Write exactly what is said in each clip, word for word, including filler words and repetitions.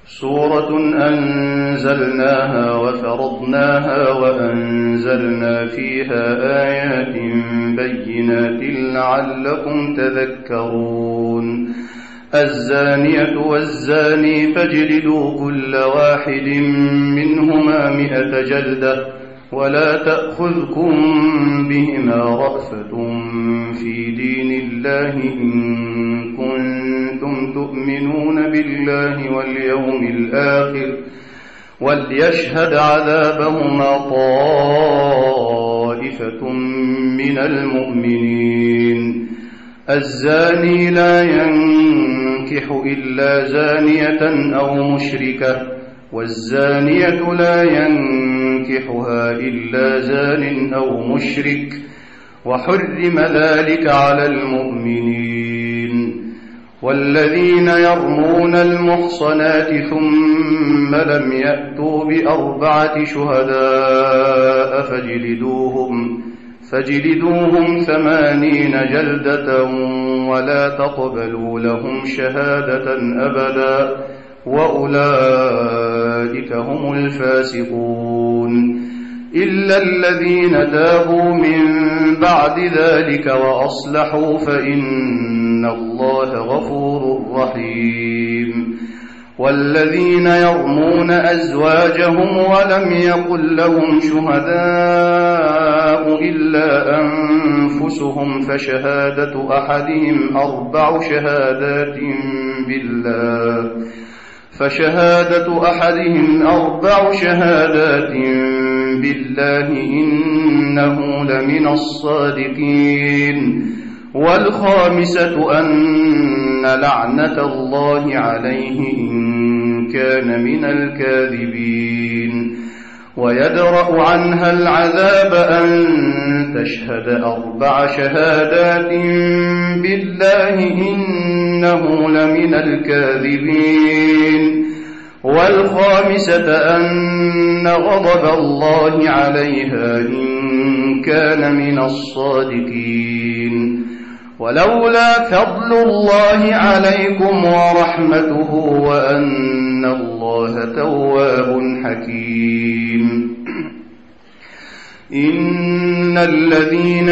سورة أنزلناها وفرضناها وأنزلنا فيها آيات بينات لعلكم تذكرون الزانية والزاني فاجلدوا كل واحد منهما مئة جلدة ولا تأخذكم بهما رأفة في دين الله إن كنتم تؤمنون بالله واليوم الآخر وليشهد عذابهما طائفة من المؤمنين الزاني لا ينكح إلا زانية أو مشركة والزانية لا ينكحها إلا زان أو مشرك وحرم ذلك على المؤمنين والذين يرمون المحصنات ثم لم يأتوا بأربعة شهداء فاجلدوهم فاجلدوهم ثمانين جلدة ولا تقبلوا لهم شهادة أبدا وأولئك هم الفاسقون إلا الذين تابوا من بعد ذلك وأصلحوا فإن الله غفور رحيم والذين يرمون أزواجهم ولم يقل لهم شهداء إلا أنفسهم فشهادة أحدهم أربع شهادات بالله فشهادة أحدهم أربع شهادات بالله إنه لمن الصادقين والخامسة أن لعنة الله عليه إن كان من الكاذبين ويدرأ عنها العذاب أن تشهد أربع شهادات بالله إنه لمن الكاذبين والخامسة أن غضب الله عليها إن كان من الصادقين ولولا فضل الله عليكم ورحمته وأن الله تواب حكيم إن الذين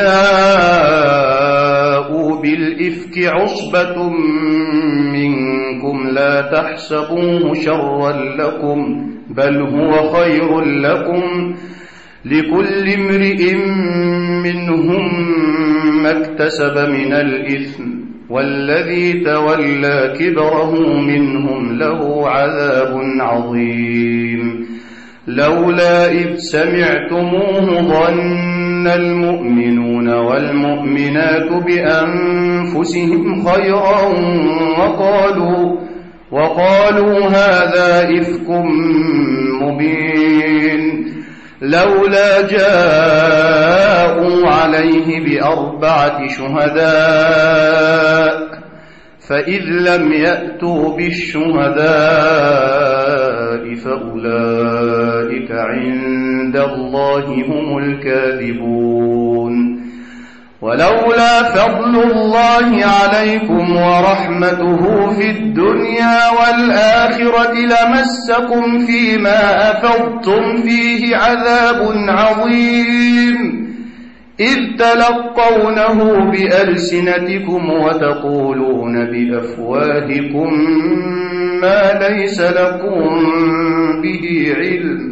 جاءوا بالإفك عصبة منكم لا تحسبوه شرا لكم بل هو خير لكم لكل امرئ منهم ما اكتسب من الإثم والذي تولى كبره منهم له عذاب عظيم لولا إذ سمعتموه ظن المؤمنون والمؤمنات بأنفسهم خيرا وقالوا, وقالوا هذا إفك مبين لولا جاءوا عليه بأربعة شهداء فإذ لم يأتوا بالشهداء فأولئك عند الله هم الكاذبون ولولا فضل الله عليكم ورحمته في الدنيا والآخرة لمسكم فيما أفضتم فيه عذاب عظيم إذ تلقونه بألسنتكم وتقولون بأفواهكم ما ليس لكم به علم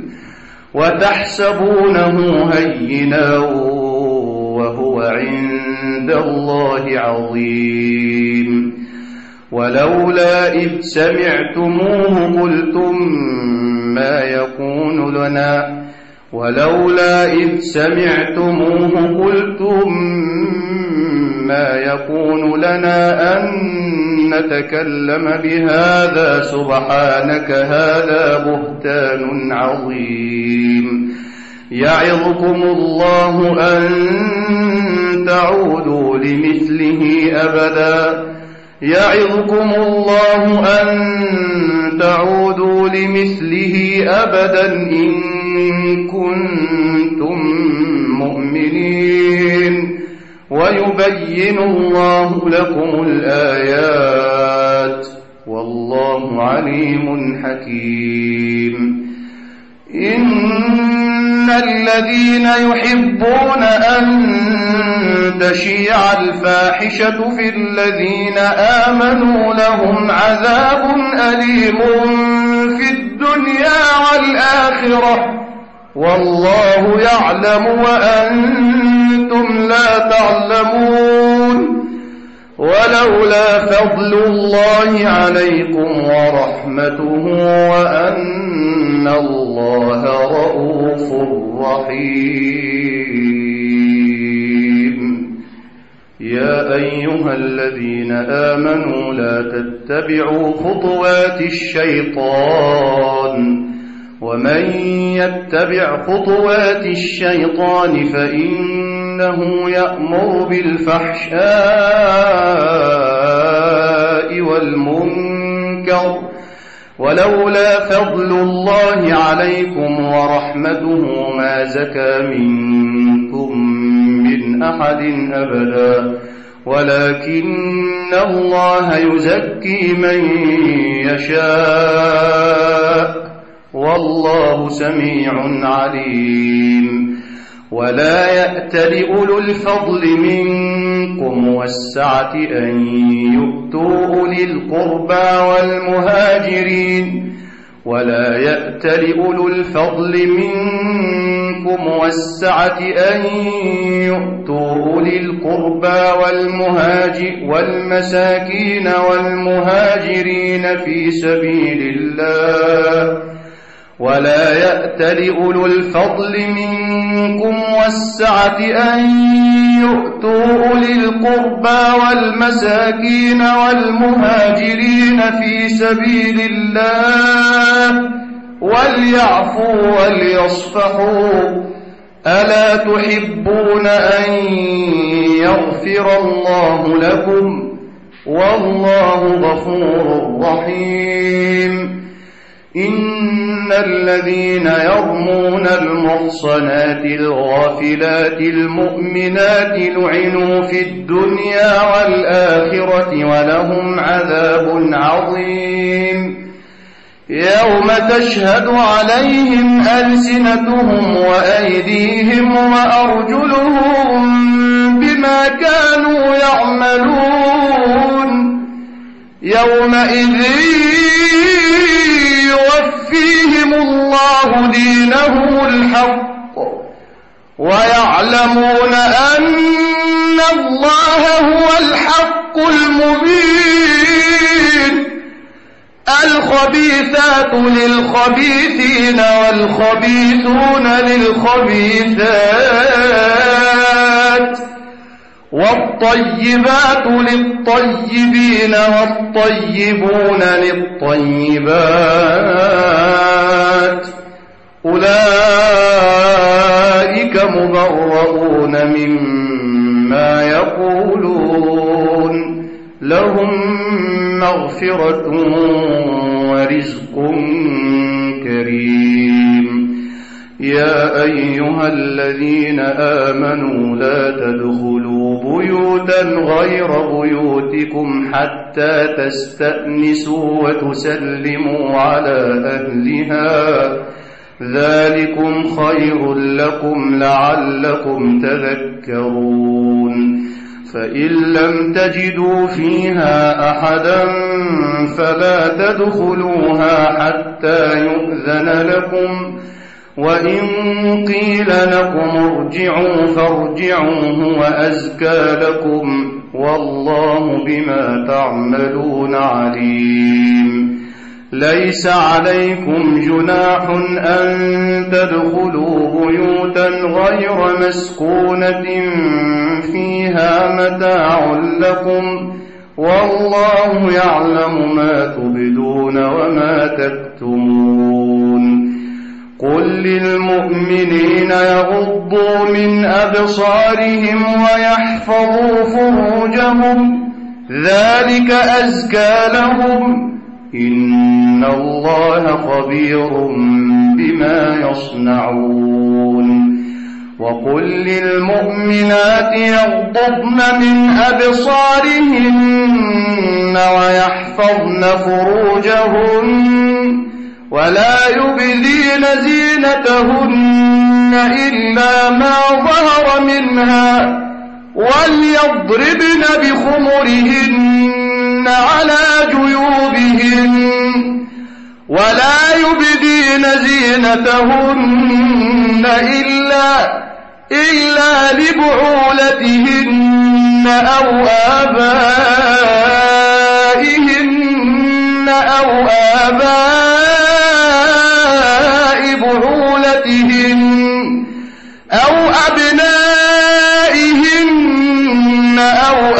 وتحسبونه هينا وهو عند الله عظيم ولولا إذ سمعتموه قلتم ما يكون لنا ولولا إذ سمعتموه قلتم ما يكون لنا أن نتكلم بهذا سبحانك هذا بهتان عظيم يعظكم الله أن تعودوا لمثله أبدا يعظكم الله أن تعودوا لمثله أبدا إن كنتم مؤمنين ويبين الله لكم الآيات والله عليم حكيم. إن الذين يحبون أن تشيع الفاحشة في الذين آمنوا لهم عذاب أليم في الدنيا والآخرة والله يعلم وأنتم لا تعلمون. ولولا فضل الله عليكم ورحمته وأن الله رؤوف رحيم. يا أيها الذين آمنوا لا تتبعوا خطوات الشيطان ومن يتبع خطوات الشيطان فإنه يأمر بالفحشاء والمنكر ولولا فضل الله عليكم ورحمته ما زكى منكم من أحد أبدا ولكن الله يزكي من يشاء والله سميع عليم. ولا يأتل أولو الفضل منكم والسعة أن يؤتوا أولي القربى والمهاجرين ولا يأتل أولو الفضل منكم والسعة أن يؤتوا أولي القربى والمهاجر والمساكين والمهاجرين في سبيل الله ولا يأتل أولو الفضل منكم والسعة أن يؤتوا أولي القربى والمساكين والمهاجرين في سبيل الله وليعفوا وليصفحوا ألا تحبون أن يغفر الله لكم والله غفور رحيم. إن الذين يرمون المحصنات الغافلات المؤمنات لعنوا في الدنيا والآخرة ولهم عذاب عظيم. يوم تشهد عليهم ألسنتهم وأيديهم وأرجلهم بما كانوا يعملون يومئذ يوفيهم الله دينهم الحق ويعلمون أن الله هو الحق المبين. الخبيثات للخبيثين والخبيثون للخبيثات والطيبات للطيبين والطيبون للطيبات أولئك مبرؤون مما يقولون لهم مغفرة ورزق كريم. يا أيها الذين آمنوا لا تدخلوا بيوتا غير بيوتكم حتى تستأنسوا وتسلموا على أهلها ذلكم خير لكم لعلكم تذكرون. فإن لم تجدوا فيها أحدا فلا تدخلوها حتى يؤذن لكم وإن قيل لكم ارجعوا فارجعوا هو أزكى لكم والله بما تعملون عليم. ليس عليكم جناح أن تدخلوا بيوتا غير مسكونة فيها متاع لكم والله يعلم ما تبدون وما تكتمون. قل للمؤمنين يغضوا من أبصارهم ويحفظوا فروجهم ذلك أزكى لهم إن الله خبير بما يصنعون. وقل للمؤمنات يغضضن من أبصارهن ويحفظن فروجهن ولا يبدين زينتهن إلا ما ظهر منها وليضربن بخمرهن على جيوبهن ولا يبدين زينتهن إلا إلا لبعولتهن أو آبائهن أو آباء بعولتهن أو أبنائهن أو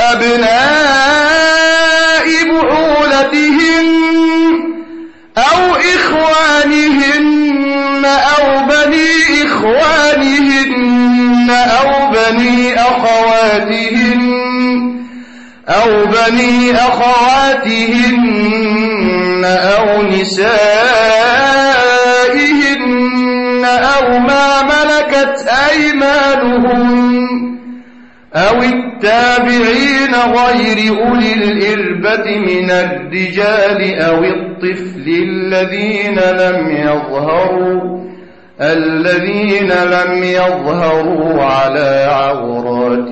أبناء بعولتهن أو إخوانهن أو بني إخوانهن أو بني أخواتهن أو بني أخواتهن أو نسائهن أو ما ملكت أيمانهن أو التابعين غير أولي الإربة من الرجال أو الطفل الذين لم يظهروا الذين لم يظهروا على عورات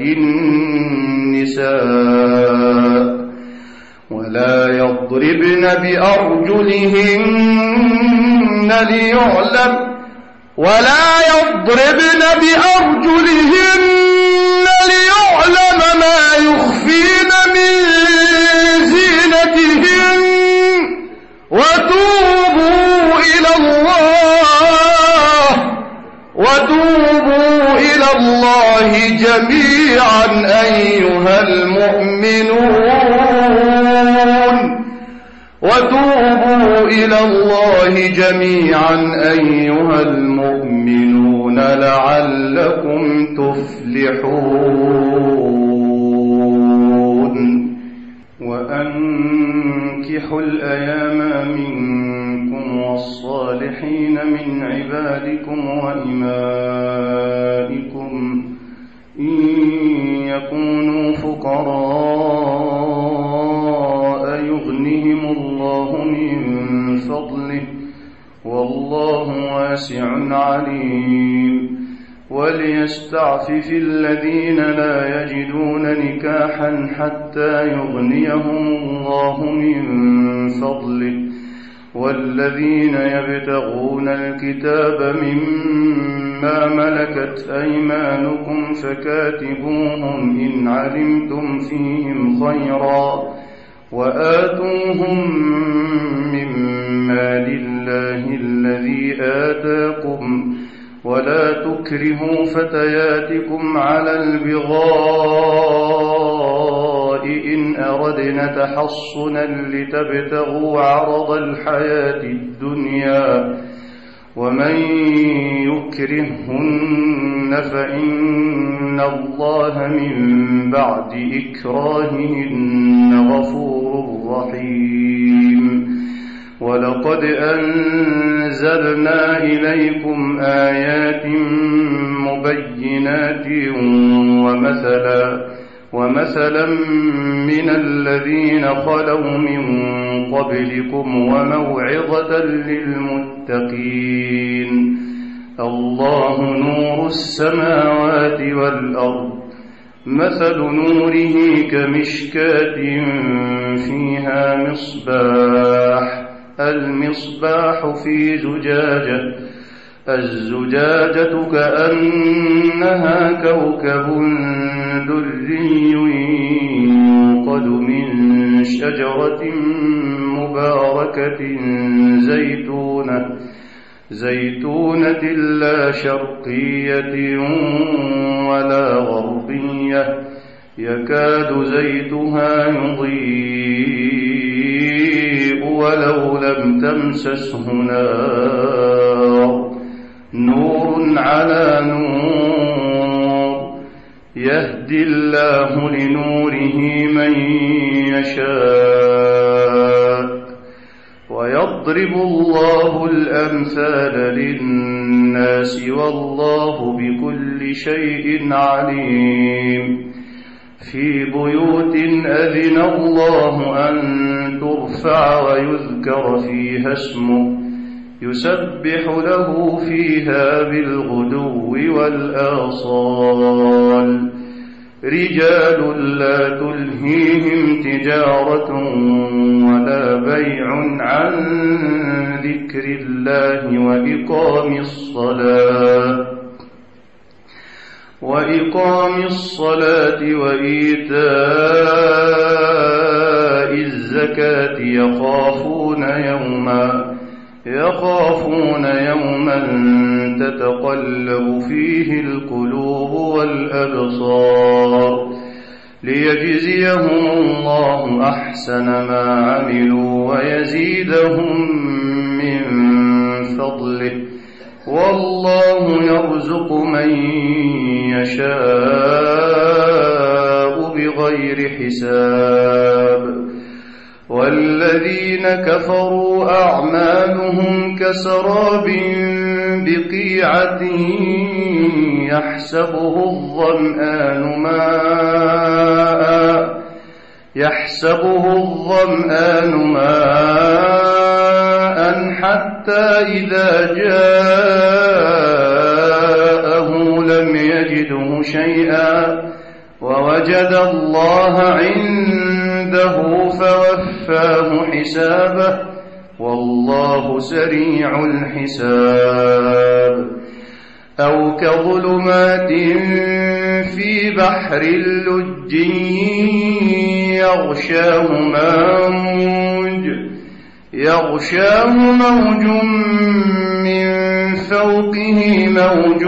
النساء ولا يضربن بأرجلهن ليعلم ولا يضربن بأرجلهن ليعلم ما يخفين من زينتهن وتوبوا إلى الله وتوبوا إلى الله جميعا أيها المؤمنون وتوبوا إلى الله جميعا أيها المؤمنون لعلكم تفلحون وأنكحوا الأيام منكم والصالحين من عبادكم وإمائكم إن يكونوا فقراء يغنهم الله من فضله والله واسع عليم وليستعفف الذين لا يجدون نكاحا حتى يغنيهم الله من فضله والذين يبتغون الكتاب مما ملكت أيمانكم فكاتبوهم إن علمتم فيهم خيرا وآتوهم مما لله الذي آتاكم ولا تكرهوا فتياتكم على البغاء إن أردنا تحصنا لتبتغوا عرض الحياة الدنيا ومن يكرهن فإن الله من بعد إكراههن غفور رحيم ولقد أنزلنا إليكم آيات مبينات ومثلا ومثلا من الذين خلوا من قبلكم وموعظة للمتقين الله نور السماوات والأرض مثل نوره كمشكاة فيها مصباح المصباح في زجاجة الزجاجة كأنها كوكب دري يوقد من شجرة مباركة زيتونة زيتونة لا شرقية ولا غربية يكاد زيتها يضيء ولو لم تمسسه نار نور على نور يهدي الله لنوره من يشاء ويضرب الله الأمثال للناس والله بكل شيء عليم. في بيوت أذن الله أن ترفع ويذكر فيها اسمه يسبح له فيها بالغدو والآصال رجال لا تلهيهم تجارة ولا بيع عن ذكر الله وإقام الصلاة وإقام الصلاة وإيتاء الزكاة يخافون يوما يخافون يوما تتقلب فيه القلوب والأبصار ليجزيهم الله أحسن ما عملوا ويزيدهم من فضله والله يرزق من يشاء بغير حساب. والذين كفروا أعمالهم كسراب بقيعة يحسبه الظمآن ماء يحسبه الظمآن ماء حتى إذا جاءه لم يجده شيئا ووجد الله عنده فوفاه حسابه والله سريع الحساب. أو كظلمات في بحر اللج يغشاه موج يغشاه موج من فوقه موج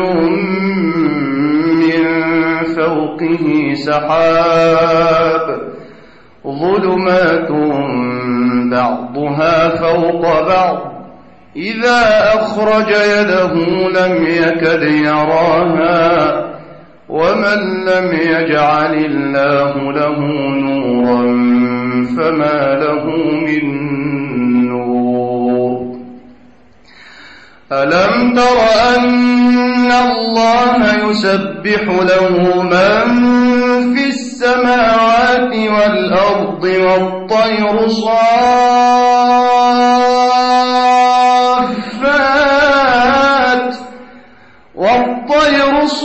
من فوقه سحاب ظلمات بعضها فوق بعض إذا أخرج يده لم يكد يراها ومن لم يجعل الله له نورا فما له من نور. ألم تر أن الله يسبح له من في السماوات والأرض والطير صافات والطير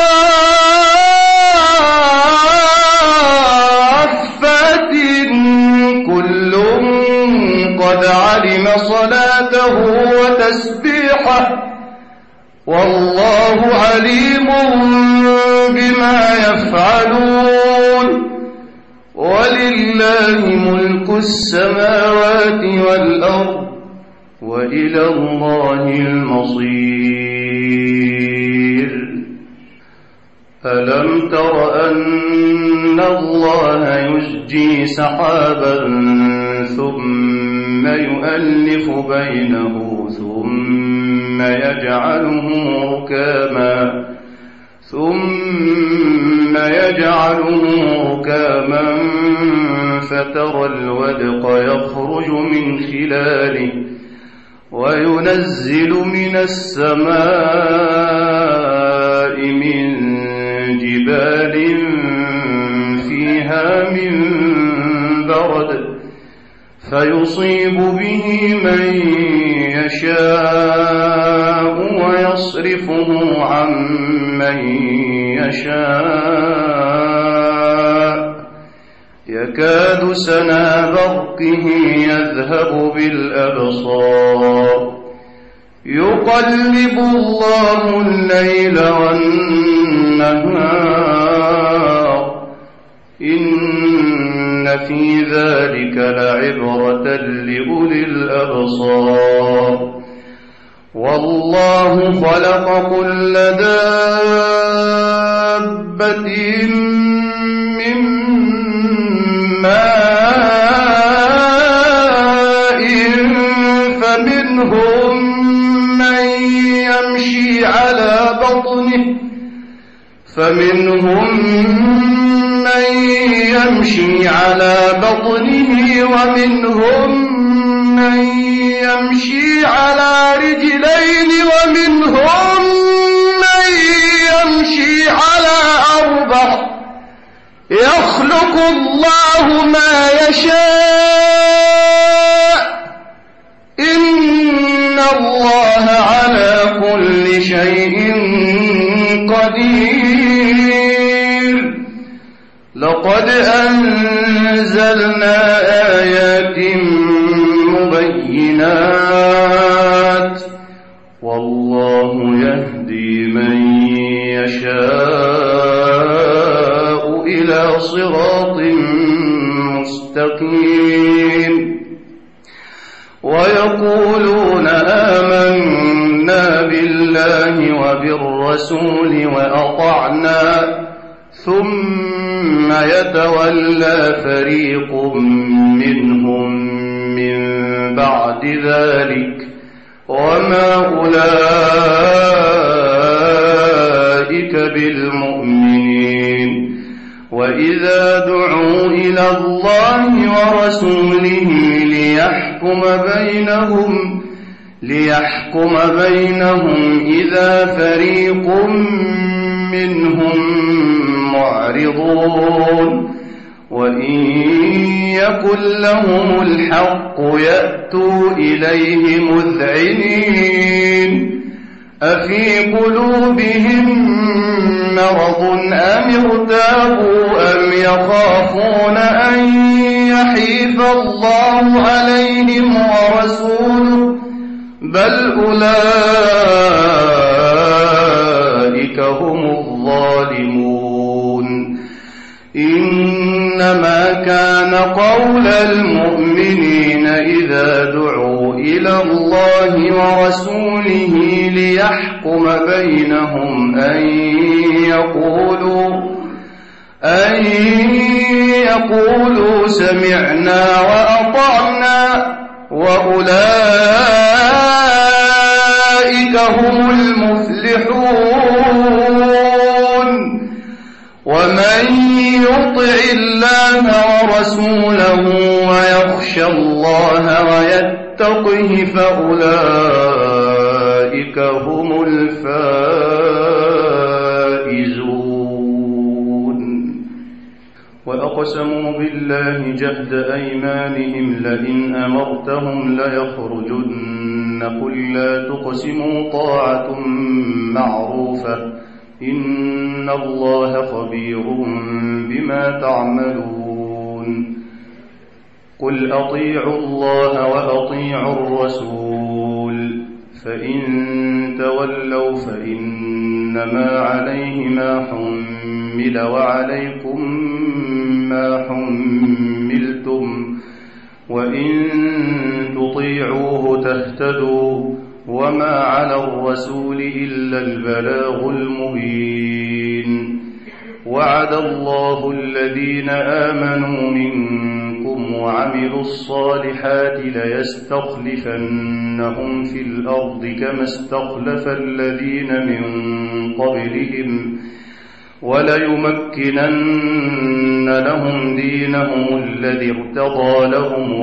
صافات كل قد علم صلاته وتسبيحه والله عليم بما يفعلون. ولله ملك السماوات والأرض وإلى الله المصير. ألم تر أن الله يزجي سحابا ثم يؤلف بينه ثم يجعله ركاما ثم يجعله ركاما فترى الودق يخرج من خلاله وينزل من السماء من جبال فيها من برد فيصيب به من يشاء ويصرفه عن من يشاء يكاد سنا برقه يذهب بالأبصار يقلب الله الليل والنهار إن في ذلك لعبرة لأولي الأبصار. والله خلق كل دابة من ماء فمنهم من يمشي على بطنه فمنهم من يمشي على بطنه ومنهم من يمشي على رجلين ومنهم من يمشي على أربع يخلق الله ما يشاء إن الله على كل شيء قدير لقد أنزلنا آيات مبينات والله يهدي من يشاء إلى صراط مستقيم ويقولون آمنا بالله وبالرسول وأطعنا ثم يتولى فريق منهم من بعد ذلك وما أولئك بالمؤمنين وإذا دعوا إلى الله ورسوله ليحكم بينهم ليحكم بينهم إذا فريق منهم معرضون وإن يكن لهم الحق يأتوا إليه مذعنين أفي قلوبهم مرض أم ارتابوا أم يخافون أن يحيف الله عليهم ورسوله بل أولئك هم الظالمون إنما كان قول المؤمنين إذا دعوا إلى الله ورسوله ليحكم بينهم أن يقولوا أن يقولوا سمعنا وأطعنا وأولئك هم المفلحون ومن يطع الله ورسوله ويخشى الله ويتقه فأولئك هم الفائزون وأقسموا بالله جهد أيمانهم لئن أمرتهم ليخرجن قل لا تقسموا طاعة معروفة إن الله خبير بما تعملون قل أطيعوا الله وأطيعوا الرسول فإن تولوا فإنما عليه ما حمل وعليكم ما حملتم وإن تطيعوه تهتدوا وما على الرسول إلا البلاغ المبين وعد الله الذين آمنوا منكم وعملوا الصالحات ليستخلفنهم في الأرض كما استخلف الذين من قبلهم وليمكنن لهم دينهم الذي ارتضى لهم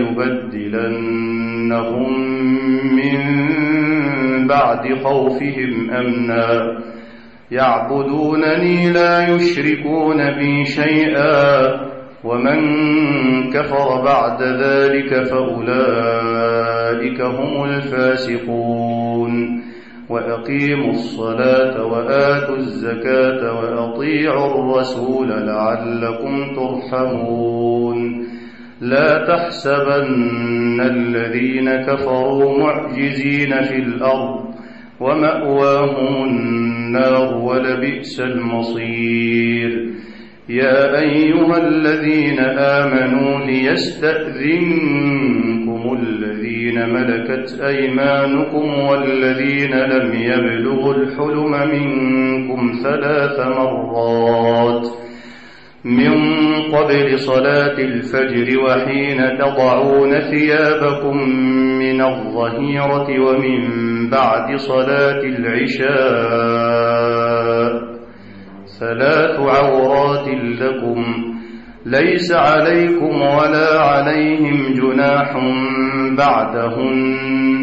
وليبدلنهم من بعد خوفهم أمنا يعبدونني لا يشركون بي شيئا ومن كفر بعد ذلك فأولئك هم الفاسقون وأقيموا الصلاة وآتوا الزكاة وأطيعوا الرسول لعلكم ترحمون لا تحسبن الذين كفروا معجزين في الأرض ومأواهم النار ولبئس المصير يا أيها الذين آمنوا ليستأذنكم الذين ملكت أيمانكم والذين لم يبلغوا الحلم منكم ثلاث مرات من قبل صلاة الفجر وحين تضعون ثيابكم من الظهيرة ومن بعد صلاة العشاء ثلاث عورات لكم ليس عليكم ولا عليهم جناح بعدهن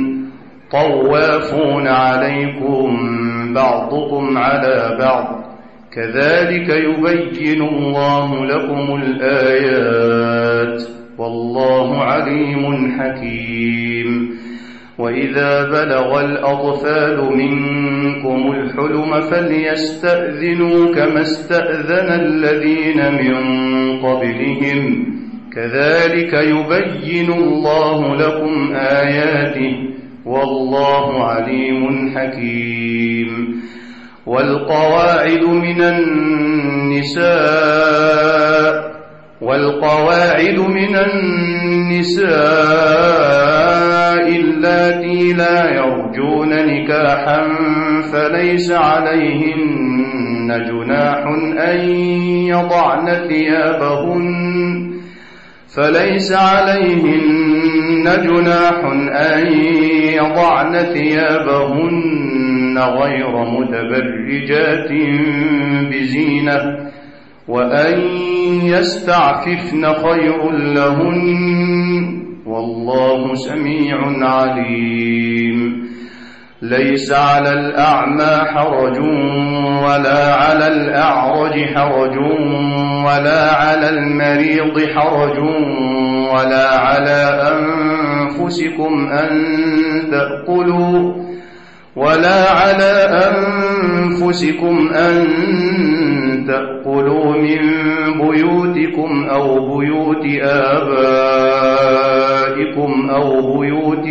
طوافون عليكم بعضكم على بعض كذلك يبين الله لكم الآيات والله عليم حكيم. وإذا بلغ الأطفال منكم الحلم فليستأذنوا كما استأذن الذين من قبلهم كذلك يبين الله لكم آياته والله عليم حكيم. والقواعد من النساء والقواعد من النساء اللاتي لا يرجون نكاحا فليس عليهن جناح أن يضعن ثيابهن فليس عليهن جناح أن يضعن ثيابهن غير متبرجات بزينة وأن يستعففن خير لهن والله سميع عليم. ليس على الأعمى حرج ولا على الأعرج حرج ولا على المريض حرج ولا على أنفسكم أن تأكلوا ولا على أنفسكم أن تأكلوا من بيوتكم أو بيوت آبائكم أو بيوت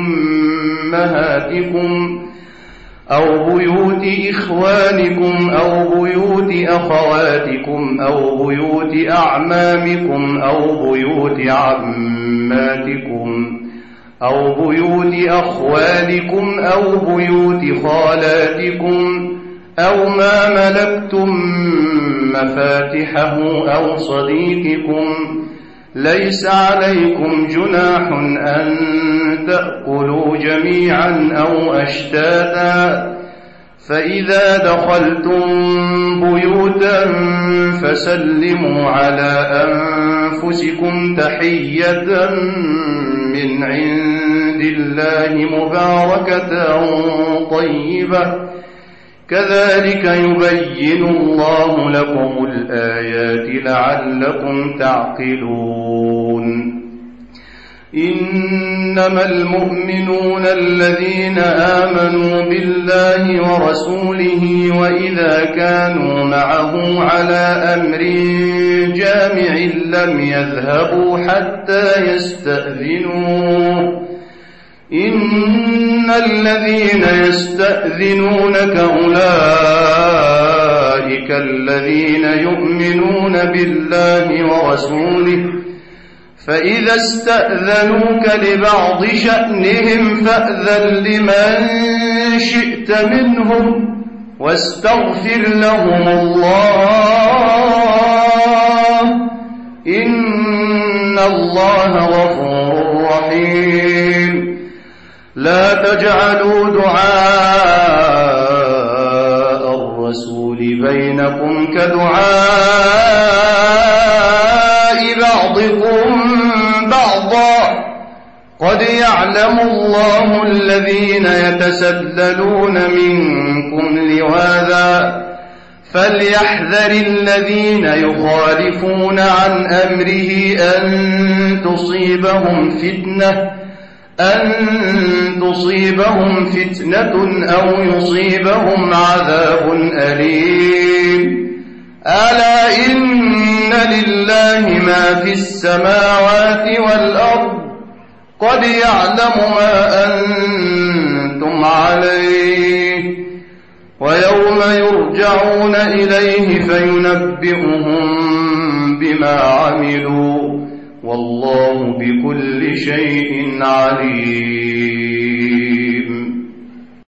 أمهاتكم أو بيوت إخوانكم أو بيوت أخواتكم أو بيوت أعمامكم أو بيوت عماتكم أو بيوت أخوالكم أو بيوت خالاتكم أو ما ملكتم مفاتحه أو صديقكم ليس عليكم جناح أن تأكلوا جميعا أو أشتاتا فإذا دخلتم بيوتا فسلموا على أنفسكم تحية من عند الله مباركة طيبة كذلك يبين الله لكم الآيات لعلكم تعقلون. إنما المؤمنون الذين آمنوا بالله ورسوله وإذا كانوا معه على أمر جامع لم يذهبوا حتى يستأذنوه إن الذين يستأذنونك أولئك الذين يؤمنون بالله ورسوله فإذا استأذنوك لبعض شأنهم فأذن لمن شئت منهم واستغفر لهم الله إن الله غفور رحيم. لا تجعلوا دعاء الرسول بينكم كدعاء بعضكم بعضا قد يعلم الله الذين يتسللون منكم لواذا فليحذر الذين يخالفون عن أمره أن تصيبهم فتنة أن تصيبهم فتنة أو يصيبهم عذاب أليم. ألا إن لله ما في السماوات والأرض قد يعلم ما أنتم عليه ويوم يرجعون إليه فينبئهم بما عملوا والله بكل شيء عليم.